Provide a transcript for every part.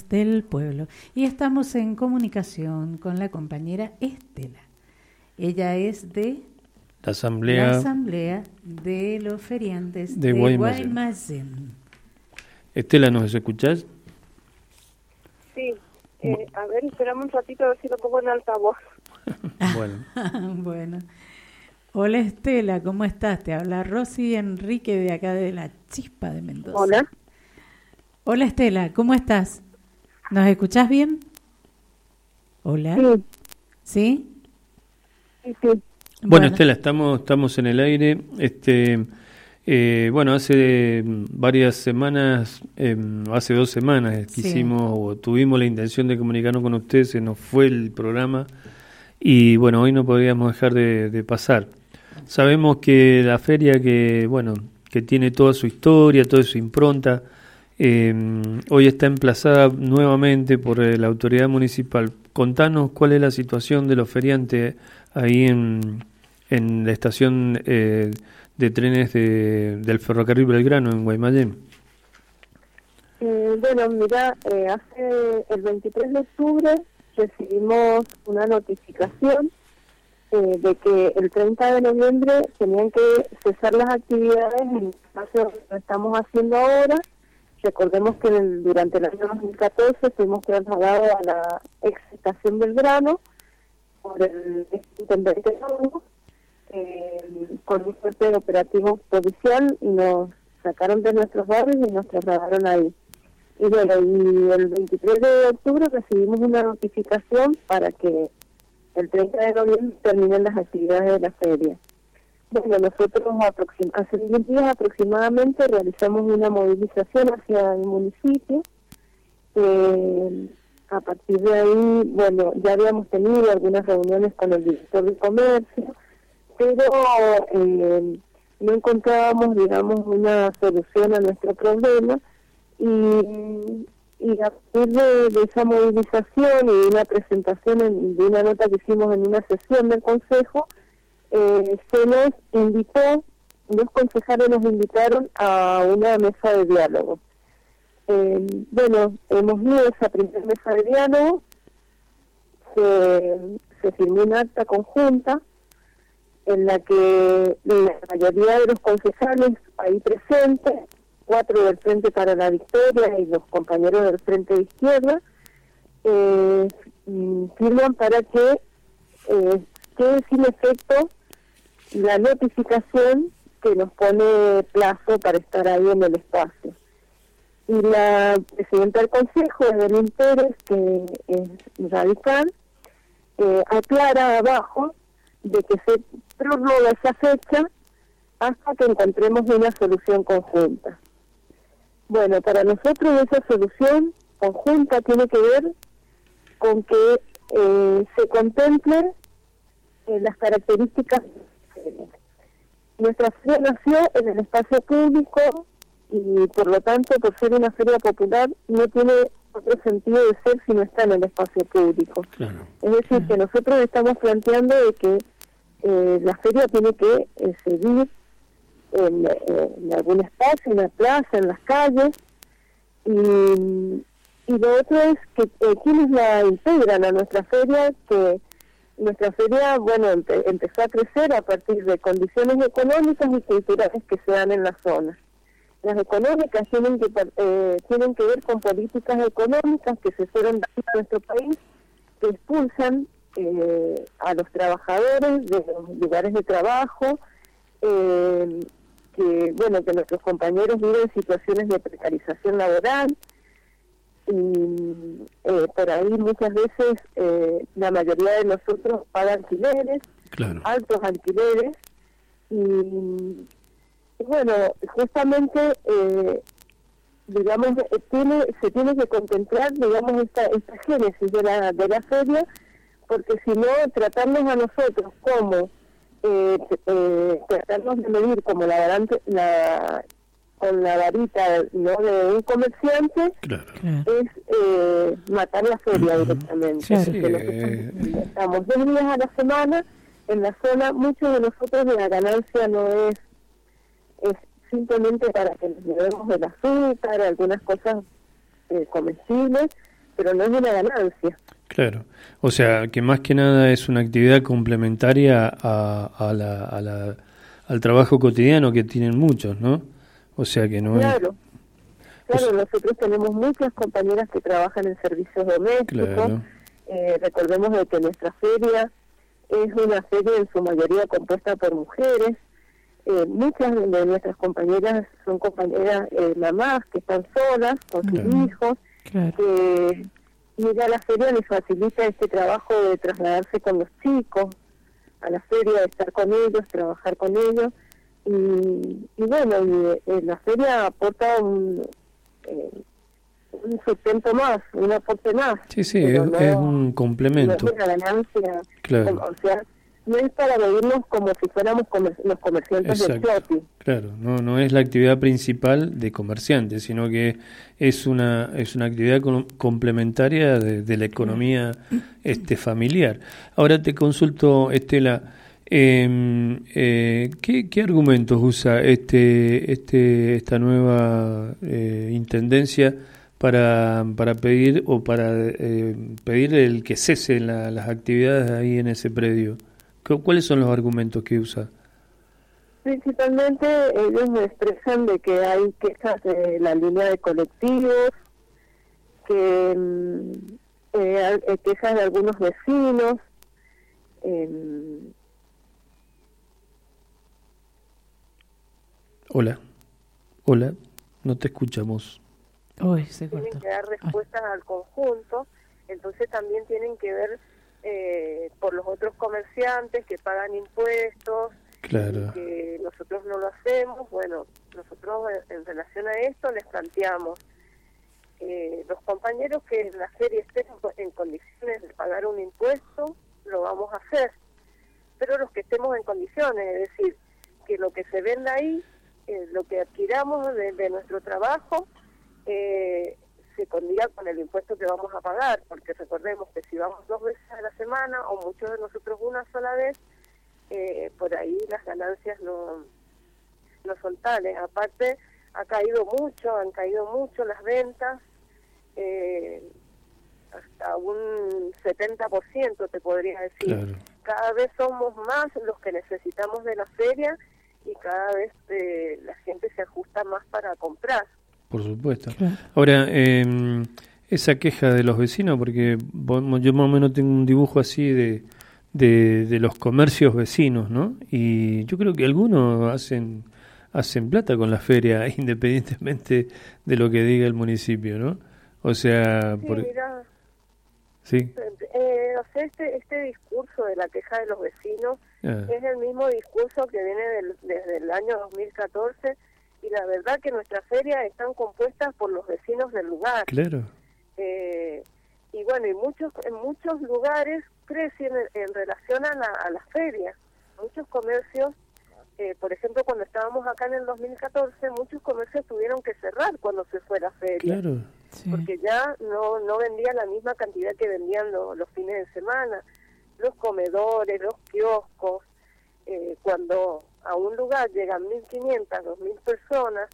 voz del pueblo. Y estamos en comunicación con la compañera Estela. Ella es de la Asamblea de los Feriantes de Guaymallén. Estela, ¿nos escuchás? Sí. A ver, esperamos un ratito a ver si lo pongo en altavoz. Bueno. Bueno. Hola Estela, ¿cómo estás? Te habla Rosy Enrique de acá de La Chispa de Mendoza. Hola. Hola Estela, ¿cómo estás? ¿Nos escuchás bien? Hola. Sí. ¿Sí? Sí. Bueno, Estela, estamos en el aire. Bueno, hace varias semanas, hace 2 semanas tuvimos la intención de comunicarnos con ustedes, se nos fue el programa y bueno, hoy no podíamos dejar de pasar. Sabemos que la feria que tiene toda su historia, toda su impronta, hoy está emplazada nuevamente por la autoridad municipal. Contanos cuál es la situación de los feriantes ahí en la estación de trenes del ferrocarril Belgrano en Guaymallén. Bueno, mira, hace el 23 de octubre recibimos una notificación de que el 30 de noviembre tenían que cesar las actividades en el espacio que estamos haciendo ahora. Recordemos que durante el año 2014 fuimos trasladados a la ex estación Belgrano por el intendente con un fuerte operativo policial y nos sacaron de nuestros barrios y nos trasladaron ahí. Y bueno, y el 23 de octubre recibimos una notificación para que el 30 de noviembre terminen las actividades de la feria. Bueno, nosotros hace 10 días aproximadamente realizamos una movilización hacia el municipio. A partir de ahí, bueno, ya habíamos tenido algunas reuniones con el director de comercio, pero no encontrábamos, digamos, una solución a nuestro problema y a partir de esa movilización y de una presentación de una nota que hicimos en una sesión del Consejo, se nos invitó, los concejales nos invitaron a una mesa de diálogo. Bueno, hemos ido a esa primera mesa de diálogo, se firmó una acta conjunta en la que la mayoría de los concejales ahí presentes, 4 del Frente para la Victoria y los compañeros del Frente de Izquierda, firman para que quede sin efecto la notificación que nos pone plazo para estar ahí en el espacio. Y la presidenta del Consejo, Evelyn Pérez, que es radical, aclara abajo de que se prorroga esa fecha hasta que encontremos una solución conjunta. Bueno, para nosotros esa solución conjunta tiene que ver con que se contemplen las características. Nuestra feria nació en el espacio público y por lo tanto, por ser una feria popular, no tiene otro sentido de ser si no está en el espacio público. Claro. Es decir, que nosotros estamos planteando de que la feria tiene que seguir en algún espacio, en la plaza, en las calles, y lo otro es que quienes la integran a nuestra feria, que nuestra feria, bueno, empezó a crecer a partir de condiciones económicas y culturales que se dan en la zona. Las económicas tienen que ver con políticas económicas que se fueron dando en nuestro país, que expulsan a los trabajadores de los lugares de trabajo, que nuestros compañeros viven situaciones de precarización laboral, y por ahí muchas veces la mayoría de nosotros paga alquileres, claro, altos alquileres, y bueno, justamente digamos se tiene que contemplar, digamos, esta génesis de la feria, porque si no, tratarnos a nosotros como tratarnos de medir como con la varita, ¿no?, de un comerciante, claro, es matar la feria directamente. Claro. Porque nosotros estamos 2 días a la semana en la zona. Muchos de nosotros la ganancia no es simplemente para que nos llevemos el azúcar, algunas cosas comestibles, pero no es una ganancia. Claro, o sea, que más que nada es una actividad complementaria al trabajo cotidiano que tienen muchos, ¿no? O sea que no Claro, es... claro, nosotros tenemos muchas compañeras que trabajan en servicios domésticos. Claro. Recordemos de que nuestra feria es una feria en su mayoría compuesta por mujeres. Muchas de nuestras compañeras son compañeras mamás que están solas con sus hijos, que ir a la feria les facilita este trabajo de trasladarse con los chicos a la feria, de estar con ellos, trabajar con ellos, y bueno, la feria aporta un sustento más, un aporte más. Sí, es un complemento. No es una ganancia, claro. O sea, no es para medirnos como si fuéramos los comerciantes del shopping. Claro, no es la actividad principal de comerciantes, sino que es una actividad complementaria de la economía familiar. Ahora te consulto, Estela, ¿qué argumentos usa esta nueva intendencia para pedir pedir el que cesen las actividades ahí en ese predio? ¿Cuáles son los argumentos que usa? Principalmente ellos me expresan de que hay quejas de la línea de colectivos, que quejas de algunos vecinos. Hola, no te escuchamos. Tienen que dar respuestas al conjunto, entonces también tienen que ver por los otros comerciantes que pagan impuestos, claro, y que nosotros no lo hacemos. Bueno, nosotros en relación a esto les planteamos los compañeros que en la feria estén en condiciones de pagar un impuesto, lo vamos a hacer, pero los que estemos en condiciones, es decir, que lo que se venda ahí, lo que adquiramos de nuestro trabajo, se condiga con el impuesto que vamos a pagar, porque recordemos que si vamos 2 veces a la semana o muchos de nosotros una sola vez, por ahí las ganancias no son tales. Aparte, han caído mucho las ventas, hasta un 70% te podría decir. Claro. Cada vez somos más los que necesitamos de la feria y cada vez la gente se ajusta más para comprar. Por supuesto. Claro. Ahora, esa queja de los vecinos, porque yo más o menos tengo un dibujo así de los comercios vecinos, ¿no? Y yo creo que algunos hacen plata con la feria, independientemente de lo que diga el municipio, ¿no? O sea... Sí, mira, ¿sí? O sea, este discurso de la queja de los vecinos es el mismo discurso que viene desde el año 2014, y la verdad que nuestras ferias están compuestas por los vecinos del lugar. Claro. Y bueno, en muchos lugares crecen en relación a la feria. Muchos comercios, por ejemplo, cuando estábamos acá en el 2014, muchos comercios tuvieron que cerrar cuando se fue la feria. Claro. Sí. Porque ya no vendían la misma cantidad que vendían los fines de semana. Los comedores, los kioscos, cuando a un lugar llegan 1.500, 2.000 personas,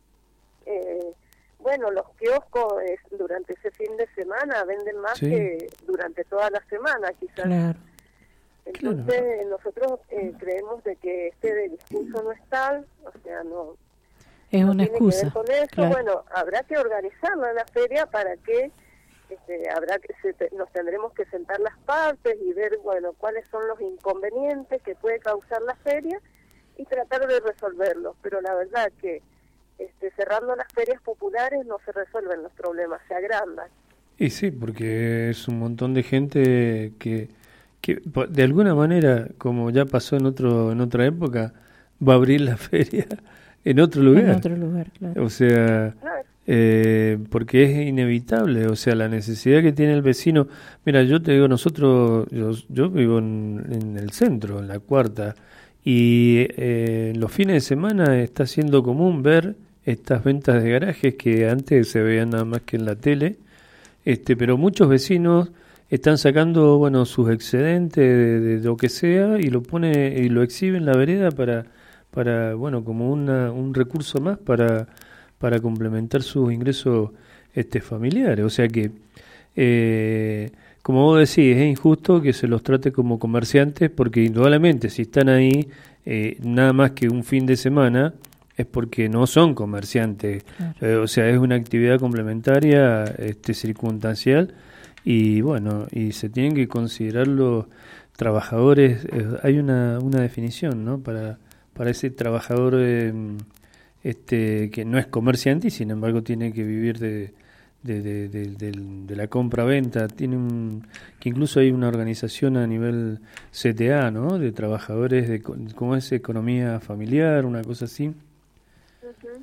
bueno, los kioscos durante ese fin de semana venden más que durante toda la semana, quizás. Claro. Entonces, nosotros creemos de que este discurso no es tal, o sea, no es una tiene excusa. Que ver con eso. Claro. Bueno, habrá que organizarla la feria para que nos tendremos que sentar las partes y ver, bueno, cuáles son los inconvenientes que puede causar la feria y tratar de resolverlos. Pero la verdad que cerrando las ferias populares no se resuelven los problemas, se agrandan. Y sí, porque es un montón de gente que de alguna manera, como ya pasó en otra época, va a abrir la feria en otro lugar. En otro lugar, claro. O sea, porque es inevitable, o sea, la necesidad que tiene el vecino. Mira, yo te digo, yo vivo en el centro, en la Cuarta, y los fines de semana está siendo común ver estas ventas de garajes que antes se veían nada más que en la tele, pero muchos vecinos están sacando, bueno, sus excedentes de lo que sea y lo exhiben en la vereda para bueno, como un recurso más para complementar sus ingresos familiares. O sea que como vos decís, es injusto que se los trate como comerciantes, porque indudablemente si están ahí nada más que un fin de semana, es porque no son comerciantes. Claro. O sea, es una actividad complementaria, circunstancial, y bueno, y se tienen que considerar los trabajadores. Hay una definición, ¿no? Para ese trabajador que no es comerciante y sin embargo tiene que vivir de la compra-venta. Que incluso hay una organización a nivel CTA, ¿no? De trabajadores ¿cómo es? Economía familiar, una cosa así. Uh-huh.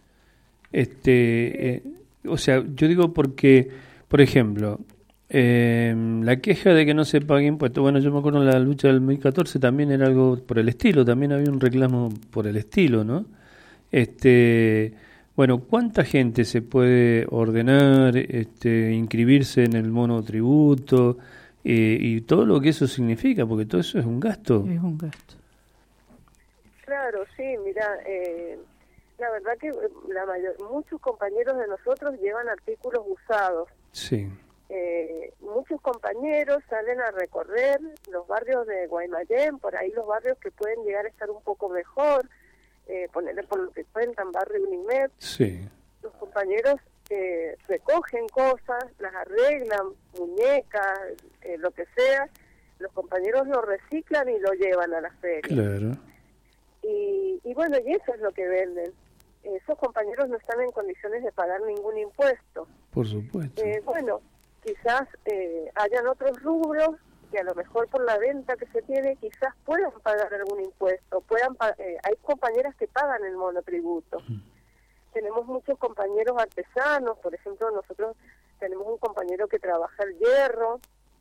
O sea, yo digo porque, por ejemplo, la queja de que no se pague impuestos, bueno, yo me acuerdo en la lucha del 2014 también era algo por el estilo, también había un reclamo por el estilo, ¿no? Bueno, ¿cuánta gente se puede ordenar, inscribirse en el monotributo y todo lo que eso significa? Porque todo eso es un gasto. Es un gasto. Claro, sí, mira, la verdad que muchos compañeros de nosotros llevan artículos usados. Sí. Muchos compañeros salen a recorrer los barrios de Guaymallén, por ahí los barrios que pueden llegar a estar un poco mejor, ponerle por lo que cuentan, barrio Unimed. Sí. Los compañeros recogen cosas, las arreglan, muñecas, lo que sea, los compañeros lo reciclan y lo llevan a la feria. Claro. Y bueno, y eso es lo que venden. Esos compañeros no están en condiciones de pagar ningún impuesto. Por supuesto. Bueno, quizás hayan otros rubros que a lo mejor por la venta que se tiene quizás puedan pagar algún impuesto, hay compañeras que pagan el monotributo. Tenemos muchos compañeros artesanos, por ejemplo, nosotros tenemos un compañero que trabaja el hierro,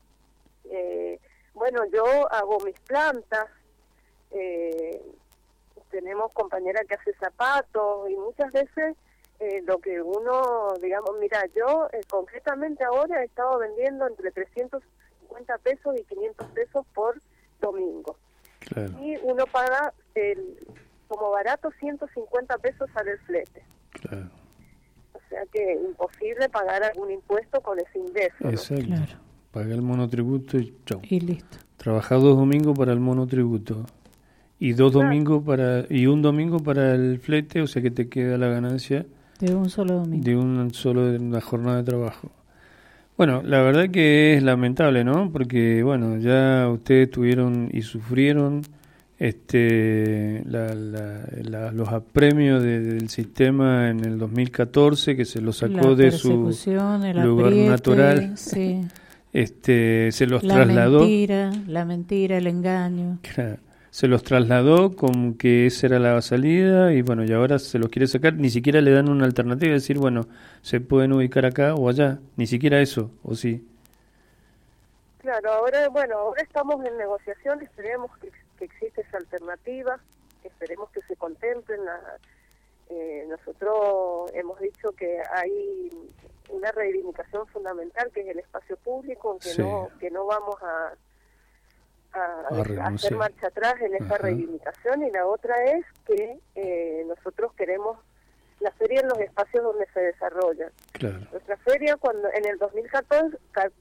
bueno, yo hago mis plantas, tenemos compañera que hace zapatos y muchas veces lo que uno, digamos, mira, yo concretamente ahora he estado vendiendo entre 350 pesos y 500 pesos por domingo. Claro. Y uno paga como barato 150 pesos sale el flete. Claro. O sea que imposible pagar algún impuesto con ese ingreso. Exacto. ¿No? Claro. Paga el monotributo y chau. Y listo. Trabajá 2 domingos para el monotributo. Y 2 domingos y un domingo para el flete, o sea que te queda la ganancia de un solo domingo. De una jornada de trabajo. Bueno, la verdad que es lamentable, ¿no? Porque, bueno, ya ustedes tuvieron y sufrieron los apremios del sistema en el 2014, que se los sacó de su lugar natural. Sí. Se los trasladó. La mentira, el engaño. Claro. Se los trasladó con que esa era la salida y bueno, y ahora se los quiere sacar, ni siquiera le dan una alternativa, decir, bueno, se pueden ubicar acá o allá, ni siquiera eso, ¿o sí? Claro, ahora estamos en negociación, esperemos que existe esa alternativa, esperemos que se contemplen. Nosotros hemos dicho que hay una reivindicación fundamental que es el espacio público, que no vamos a hacer marcha atrás en esa reivindicación, y la otra es que nosotros queremos la feria en los espacios donde se desarrolla. Claro. Nuestra feria en el 2014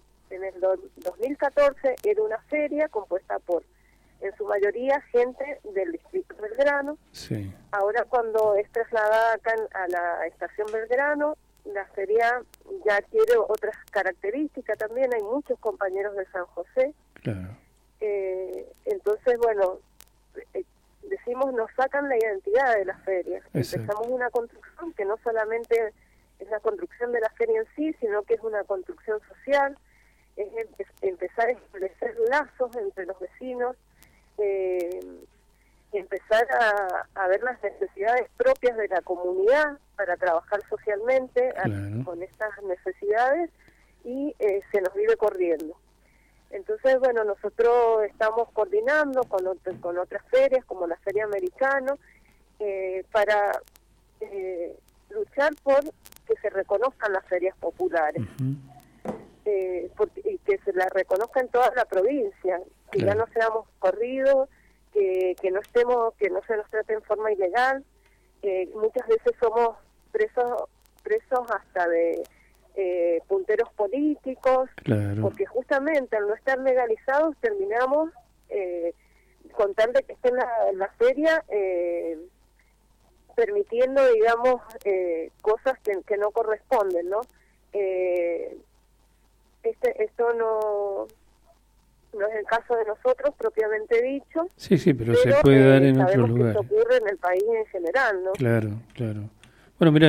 era una feria compuesta por, en su mayoría, gente del distrito Belgrano. Sí. Ahora cuando es trasladada acá a la estación Belgrano, la feria ya adquiere otras características también, hay muchos compañeros de San José. Claro. Entonces, bueno, decimos, nos sacan la identidad de la feria. Exacto. Empezamos una construcción que no solamente es la construcción de la feria en sí, sino que es una construcción social, es empezar a establecer lazos entre los vecinos, empezar a ver las necesidades propias de la comunidad para trabajar socialmente. Claro. Con estas necesidades, y se nos vive corriendo. Entonces, bueno, nosotros estamos coordinando con otras ferias, como la Feria Americano, para luchar por que se reconozcan las ferias populares. Uh-huh. Y que se la reconozca en toda la provincia, que claro. Ya no seamos corridos, que no se nos trate en forma ilegal. Muchas veces somos presos hasta de punteros políticos, claro, porque justamente al no estar legalizados terminamos, con tal de que esté en la feria, permitiendo, digamos, cosas que no corresponden, ¿no? Esto no es el caso de nosotros propiamente dicho. Sí, pero se puede dar en otros lugares. Sabemos que esto ocurre en el país en general, ¿no? Claro. Bueno, mira,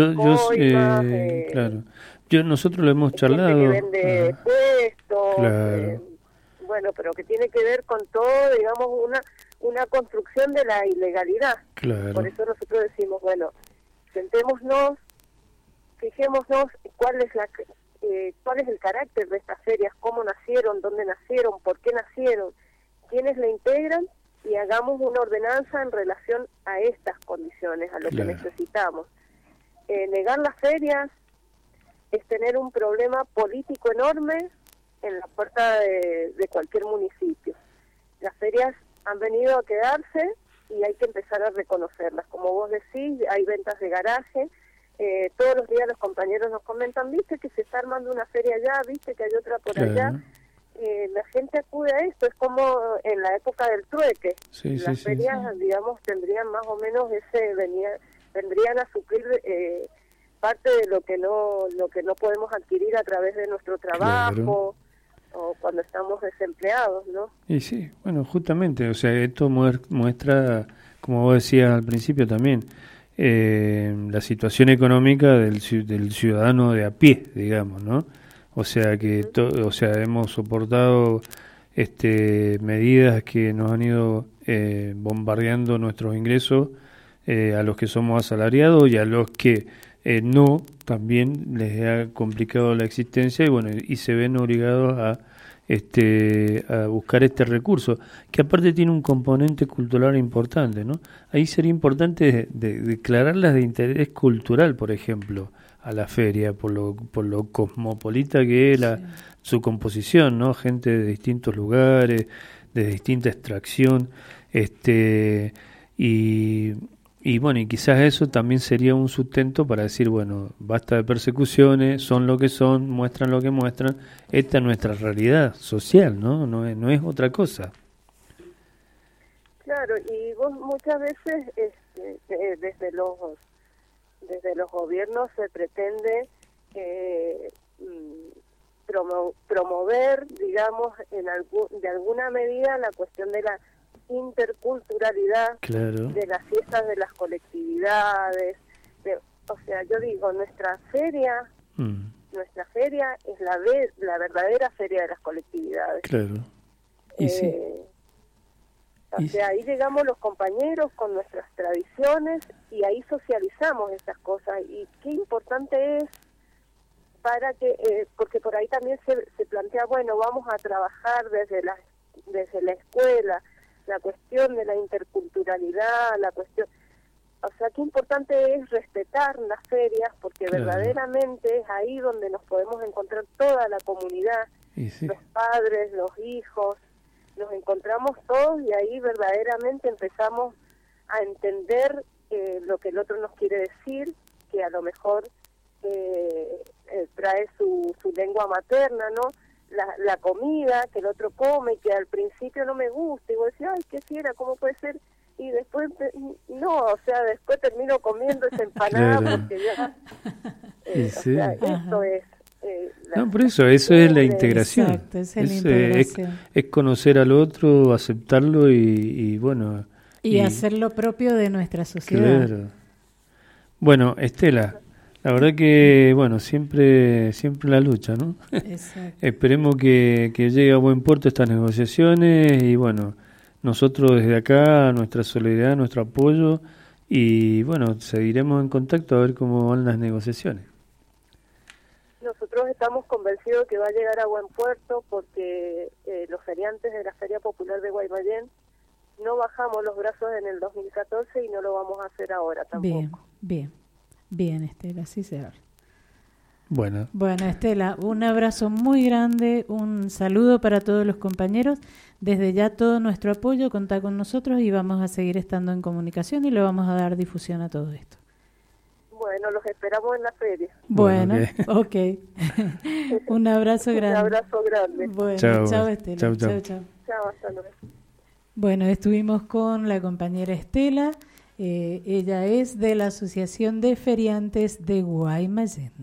nosotros lo hemos charlado. Que vende puestos, claro. Bueno, pero que tiene que ver con todo, digamos, una construcción de la ilegalidad. Claro. Por eso nosotros decimos, bueno, sentémonos, fijémonos cuál es el carácter de estas ferias, cómo nacieron, dónde nacieron, por qué nacieron, quiénes la integran, y hagamos una ordenanza en relación a estas condiciones, a lo que necesitamos. Negar las ferias es tener un problema político enorme en la puerta de cualquier municipio. Las ferias han venido a quedarse y hay que empezar a reconocerlas. Como vos decís, hay ventas de garaje. Todos los días los compañeros nos comentan, viste que se está armando una feria allá, viste que hay otra por allá. La gente acude a esto, es como en la época del trueque. Las ferias, digamos, tendrían más o menos vendrían a suplir parte de lo que no podemos adquirir a través de nuestro trabajo o cuando estamos desempleados, ¿no? Y sí, bueno, justamente, o sea, esto muestra, como vos decías al principio también, la situación económica del ciudadano de a pie, digamos, ¿no? O sea que hemos soportado medidas que nos han ido bombardeando nuestros ingresos, a los que somos asalariados y a los que no, también les ha complicado la existencia y se ven obligados a buscar este recurso, que aparte tiene un componente cultural importante, ¿no? Ahí sería importante declararlas de interés cultural, por ejemplo, a la feria, por lo cosmopolita que es su composición, ¿no? Gente de distintos lugares, de distinta extracción, y quizás eso también sería un sustento para decir, bueno, basta de persecuciones, son lo que son, muestran lo que muestran, esta es nuestra realidad social, ¿no? No es otra cosa. Claro, y vos muchas veces desde los gobiernos se pretende promover, digamos, de alguna medida la cuestión de la interculturalidad, de las fiestas de las colectividades, o sea, yo digo, nuestra feria es la verdadera feria de las colectividades. Claro. Y o sea, ahí llegamos los compañeros con nuestras tradiciones y ahí socializamos esas cosas, y qué importante es para que, porque por ahí también se plantea, bueno, vamos a trabajar desde la escuela, la cuestión de la interculturalidad, o sea, qué importante es respetar las ferias, porque verdaderamente es ahí donde nos podemos encontrar toda la comunidad, los padres, los hijos, nos encontramos todos y ahí verdaderamente empezamos a entender lo que el otro nos quiere decir, que a lo mejor trae su lengua materna, ¿no? La comida que el otro come, que al principio no me gusta, y vos decís, ay, qué fiera, ¿cómo puede ser? Y después, después termino comiendo esa empanada porque ya... o sea, esto es... por eso es la integración. Exacto, es la integración. Es conocer al otro, aceptarlo y bueno... Y hacer lo propio de nuestra sociedad. Claro. Bueno, Estela... La verdad que, siempre la lucha, ¿no? Exacto. Esperemos que llegue a buen puerto estas negociaciones y, nosotros desde acá, nuestra solidaridad, nuestro apoyo y, seguiremos en contacto a ver cómo van las negociaciones. Nosotros estamos convencidos que va a llegar a buen puerto porque los feriantes de la Feria Popular de Guaymallén no bajamos los brazos en el 2014 y no lo vamos a hacer ahora tampoco. Bien, Estela, así se habla. Bueno, Estela, un abrazo muy grande, un saludo para todos los compañeros. Desde ya todo nuestro apoyo, contá con nosotros y vamos a seguir estando en comunicación y le vamos a dar difusión a todo esto. Bueno, los esperamos en la feria. Bueno, ok. Un abrazo grande. Un abrazo grande. Bueno, chao, Estela. chao. Chao, hasta luego. Bueno, estuvimos con la compañera Estela. Ella es de la Asociación de Feriantes de Guaymallén.